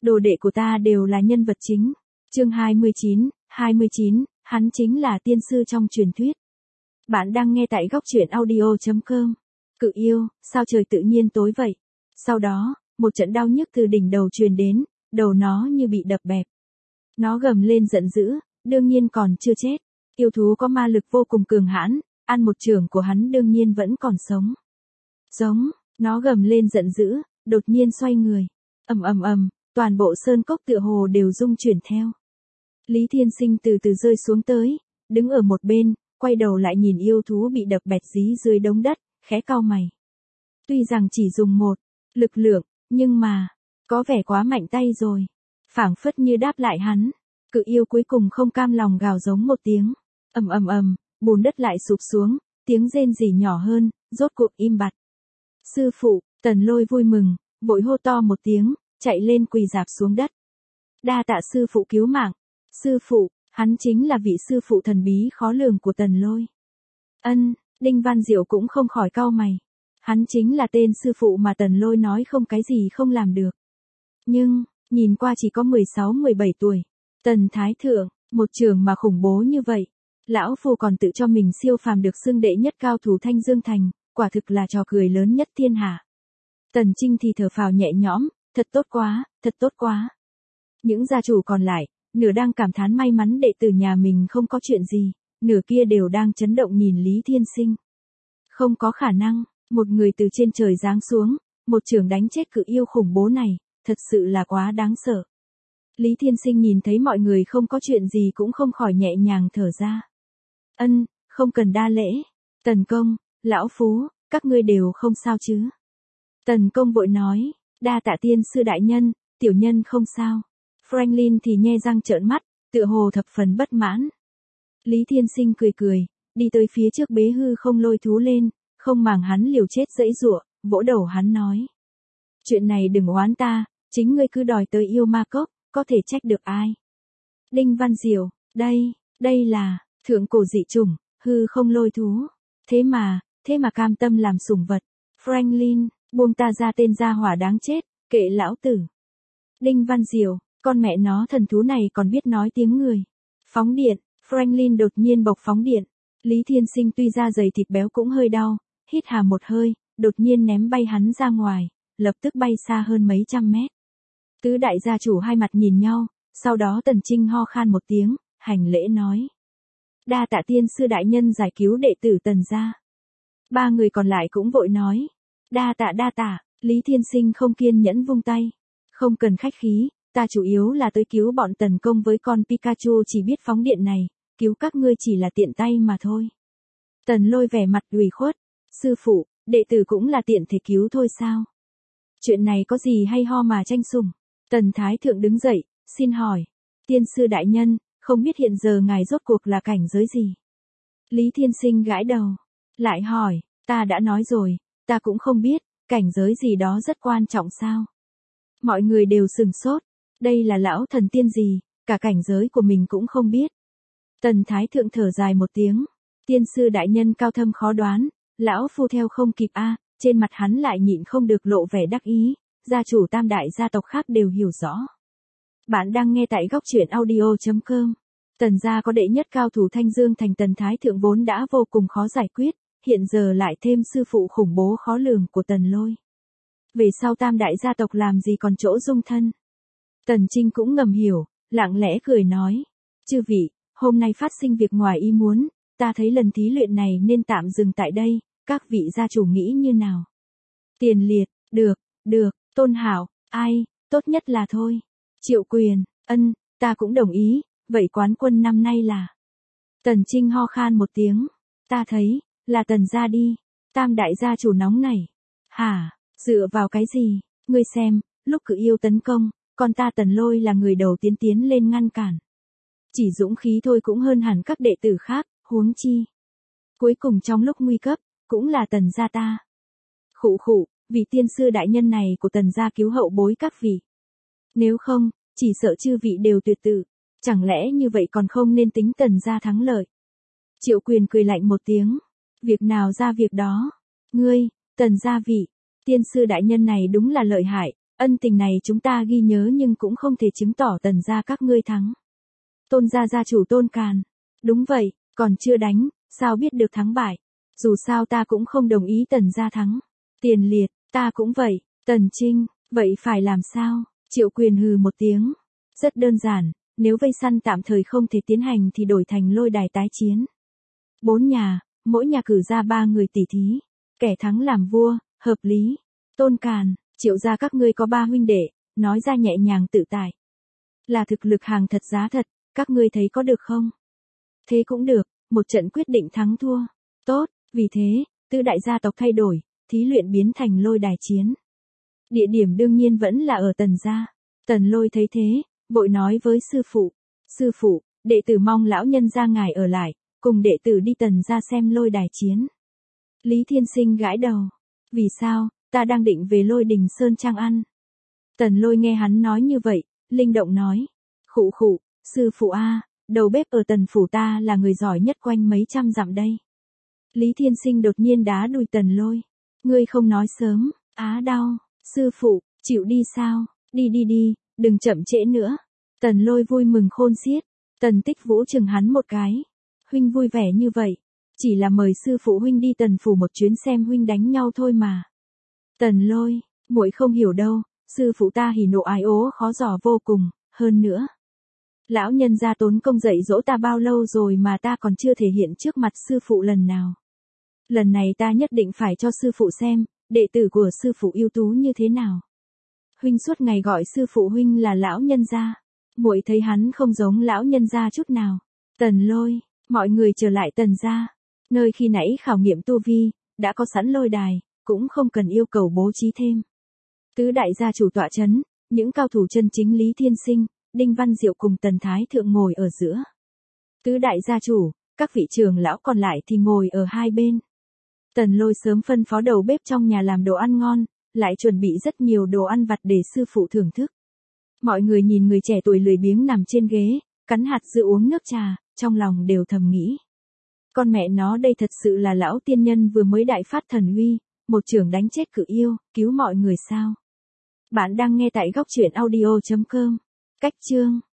Đồ đệ của ta đều là nhân vật chính. Chương 29, hắn chính là tiên sư trong truyền thuyết. Bạn đang nghe tại góc truyện audio.com. Cự yêu, sao trời tự nhiên tối vậy? Sau đó, một trận đau nhức từ đỉnh đầu truyền đến, đầu nó như bị đập bẹp. Nó gầm lên giận dữ, đương nhiên còn chưa chết. Yêu thú có ma lực vô cùng cường hãn, ăn một chưởng của hắn đương nhiên vẫn còn sống. Giống, nó gầm lên giận dữ, đột nhiên xoay người. Ầm ầm ầm, toàn bộ sơn cốc tựa hồ đều rung chuyển theo. Lý Thiên Sinh từ từ rơi xuống tới, đứng ở một bên, quay đầu lại nhìn yêu thú bị đập bẹp dí dưới đống đất, khẽ cau mày. Tuy rằng chỉ dùng một lực lượng, nhưng mà, có vẻ quá mạnh tay rồi. Phảng phất như đáp lại hắn, cự yêu cuối cùng không cam lòng gào giống một tiếng. Ầm ầm ầm, bùn đất lại sụp xuống, tiếng rên rỉ nhỏ hơn, rốt cuộc im bặt. Sư phụ, Tần Lôi vui mừng, vội hô to một tiếng, chạy lên quỳ rạp xuống đất. Đa tạ sư phụ cứu mạng. Sư phụ, hắn chính là vị sư phụ thần bí khó lường của Tần Lôi. Đinh Văn Diệu cũng không khỏi cau mày. Hắn chính là tên sư phụ mà Tần Lôi nói không cái gì không làm được. Nhưng, nhìn qua chỉ có 16-17 tuổi. Tần Thái Thượng, một trường mà khủng bố như vậy. Lão Phu còn tự cho mình siêu phàm được xưng đệ nhất cao thủ Thanh Dương Thành, quả thực là trò cười lớn nhất thiên hạ. Tần Trinh thì thở phào nhẹ nhõm, thật tốt quá, thật tốt quá. Những gia chủ còn lại, nửa đang cảm thán may mắn đệ tử nhà mình không có chuyện gì, nửa kia đều đang chấn động nhìn Lý Thiên Sinh. Không có khả năng, một người từ trên trời giáng xuống, một chưởng đánh chết cự yêu khủng bố này, thật sự là quá đáng sợ. Lý Thiên Sinh nhìn thấy mọi người không có chuyện gì cũng không khỏi nhẹ nhàng thở ra. Không cần đa lễ. Tần Công, Lão Phú, các ngươi đều không sao chứ? Tần Công vội nói, đa tạ tiên sư đại nhân, tiểu nhân không sao. Franklin thì nhe răng trợn mắt, tựa hồ thập phần bất mãn. Lý Thiên Sinh cười cười, đi tới phía trước bế hư không lôi thú lên, không màng hắn liều chết giãy giụa, vỗ đầu hắn nói. Chuyện này đừng oán ta, chính ngươi cứ đòi tới yêu ma cốc, có thể trách được ai. Đinh Văn Diệu, đây là, thượng cổ dị chủng, hư không lôi thú. Thế mà cam tâm làm sủng vật. Franklin, buông ta ra tên gia hỏa đáng chết, kệ lão tử. Đinh Văn Diệu, con mẹ nó thần thú này còn biết nói tiếng người. Phóng điện, Franklin đột nhiên bộc phóng điện. Lý Thiên Sinh tuy da dày thịt béo cũng hơi đau, hít hà một hơi, đột nhiên ném bay hắn ra ngoài, lập tức bay xa hơn mấy trăm mét. Tứ đại gia chủ hai mặt nhìn nhau, sau đó Tần Trinh ho khan một tiếng, hành lễ nói. Đa tạ tiên sư đại nhân giải cứu đệ tử Tần gia. Ba người còn lại cũng vội nói. Đa tạ, Lý Thiên Sinh không kiên nhẫn vung tay. Không cần khách khí, ta chủ yếu là tới cứu bọn Tần Công với con Pikachu chỉ biết phóng điện này, cứu các ngươi chỉ là tiện tay mà thôi. Tần Lôi vẻ mặt ủy khuất. Sư phụ, đệ tử cũng là tiện thể cứu thôi sao? Chuyện này có gì hay ho mà tranh sủng? Tần Thái Thượng đứng dậy, xin hỏi. Tiên sư đại nhân, không biết hiện giờ ngài rốt cuộc là cảnh giới gì? Lý Thiên Sinh gãi đầu. Lại hỏi, ta đã nói rồi, ta cũng không biết, cảnh giới gì đó rất quan trọng sao? Mọi người đều sửng sốt. Đây là lão thần tiên gì, cả cảnh giới của mình cũng không biết. Tần Thái Thượng thở dài một tiếng. Tiên sư đại nhân cao thâm khó đoán, lão phu theo không kịp a. Trên mặt hắn lại nhịn không được lộ vẻ đắc ý, gia chủ tam đại gia tộc khác đều hiểu rõ. Bạn đang nghe tại góc truyện audio.com. Tần gia có đệ nhất cao thủ Thanh Dương Thành Tần Thái Thượng vốn đã vô cùng khó giải quyết, hiện giờ lại thêm sư phụ khủng bố khó lường của Tần Lôi. Về sau tam đại gia tộc làm gì còn chỗ dung thân. Tần Trinh cũng ngầm hiểu, lặng lẽ cười nói. Chư vị, hôm nay phát sinh việc ngoài ý muốn, ta thấy lần thí luyện này nên tạm dừng tại đây, các vị gia chủ nghĩ như nào? Tiền Liệt, được, Tôn Hảo, ai, tốt nhất là thôi. Triệu Quyền, ta cũng đồng ý, vậy quán quân năm nay là. Tần Trinh ho khan một tiếng, ta thấy, là Tần gia đi. Tam đại gia chủ nóng nảy. Hả, dựa vào cái gì? Ngươi xem, lúc cự yêu tấn công, con ta Tần Lôi là người đầu tiến lên ngăn cản. Chỉ dũng khí thôi cũng hơn hẳn các đệ tử khác, huống chi. Cuối cùng trong lúc nguy cấp, cũng là Tần gia ta. Khụ, vì tiên sư đại nhân này của Tần gia cứu hậu bối các vị. Nếu không, chỉ sợ chư vị đều tuyệt tử. Chẳng lẽ như vậy còn không nên tính Tần gia thắng lợi? Triệu Quyền cười lạnh một tiếng. Việc nào ra việc đó. Ngươi, Tần gia vị, tiên sư đại nhân này đúng là lợi hại. Ân tình này chúng ta ghi nhớ nhưng cũng không thể chứng tỏ Tần gia các ngươi thắng. Tôn gia gia chủ Tôn Càn. Đúng vậy, còn chưa đánh, sao biết được thắng bại. Dù sao ta cũng không đồng ý Tần gia thắng. Tiền Liệt, ta cũng vậy. Tần Trinh, vậy phải làm sao? Triệu Quyền hừ một tiếng. Rất đơn giản, nếu vây săn tạm thời không thể tiến hành thì đổi thành lôi đài tái chiến. 4 nhà, mỗi nhà cử ra 3 người tỷ thí. Kẻ thắng làm vua, hợp lý. Tôn Càn, Triệu gia các ngươi có 3 huynh đệ, nói ra nhẹ nhàng tự tại. Là thực lực hàng thật giá thật, các ngươi thấy có được không? Thế cũng được, một trận quyết định thắng thua. Tốt, vì thế, tứ đại gia tộc thay đổi, thí luyện biến thành lôi đài chiến. Địa điểm đương nhiên vẫn là ở Tần gia. Tần Lôi thấy thế, vội nói với sư phụ. Sư phụ, đệ tử mong lão nhân gia ngài ở lại, cùng đệ tử đi Tần gia xem lôi đài chiến. Lý Thiên Sinh gãi đầu. Vì sao, ta đang định về Lôi Đình Sơn Trang ăn. Tần Lôi nghe hắn nói như vậy, linh động nói. Khụ khụ, sư phụ a, đầu bếp ở Tần phủ ta là người giỏi nhất quanh mấy trăm dặm đây. Lý Thiên Sinh đột nhiên đá đùi Tần Lôi. Ngươi không nói sớm, á đau, sư phụ, chịu đi sao, đi đi đi, đừng chậm trễ nữa. Tần Lôi vui mừng khôn xiết, Tần Tích Vũ chừng hắn một cái. Huynh vui vẻ như vậy, chỉ là mời sư phụ huynh đi Tần phủ một chuyến xem huynh đánh nhau thôi mà. Tần Lôi, muội không hiểu đâu, sư phụ ta hỉ nộ ái ố khó dò vô cùng, hơn nữa. Lão nhân gia tốn công dạy dỗ ta bao lâu rồi mà ta còn chưa thể hiện trước mặt sư phụ lần nào. Lần này ta nhất định phải cho sư phụ xem, đệ tử của sư phụ ưu tú như thế nào. Huynh suốt ngày gọi sư phụ huynh là lão nhân gia, muội thấy hắn không giống lão nhân gia chút nào. Tần Lôi, mọi người trở lại Tần gia, nơi khi nãy khảo nghiệm tu vi, đã có sẵn lôi đài, cũng không cần yêu cầu bố trí thêm. Tứ đại gia chủ tọa chấn, những cao thủ chân chính Lý Thiên Sinh, Đinh Văn Diệu cùng Tần Thái Thượng ngồi ở giữa. Tứ đại gia chủ, các vị trưởng lão còn lại thì ngồi ở hai bên. Tần Lôi sớm phân phó đầu bếp trong nhà làm đồ ăn ngon, lại chuẩn bị rất nhiều đồ ăn vặt để sư phụ thưởng thức. Mọi người nhìn người trẻ tuổi lười biếng nằm trên ghế, cắn hạt dưa uống nước trà, trong lòng đều thầm nghĩ. Con mẹ nó đây thật sự là lão tiên nhân vừa mới đại phát thần uy, một chưởng đánh chết cự yêu, cứu mọi người sao. Bạn đang nghe tại góc truyện audio.com. Cách chương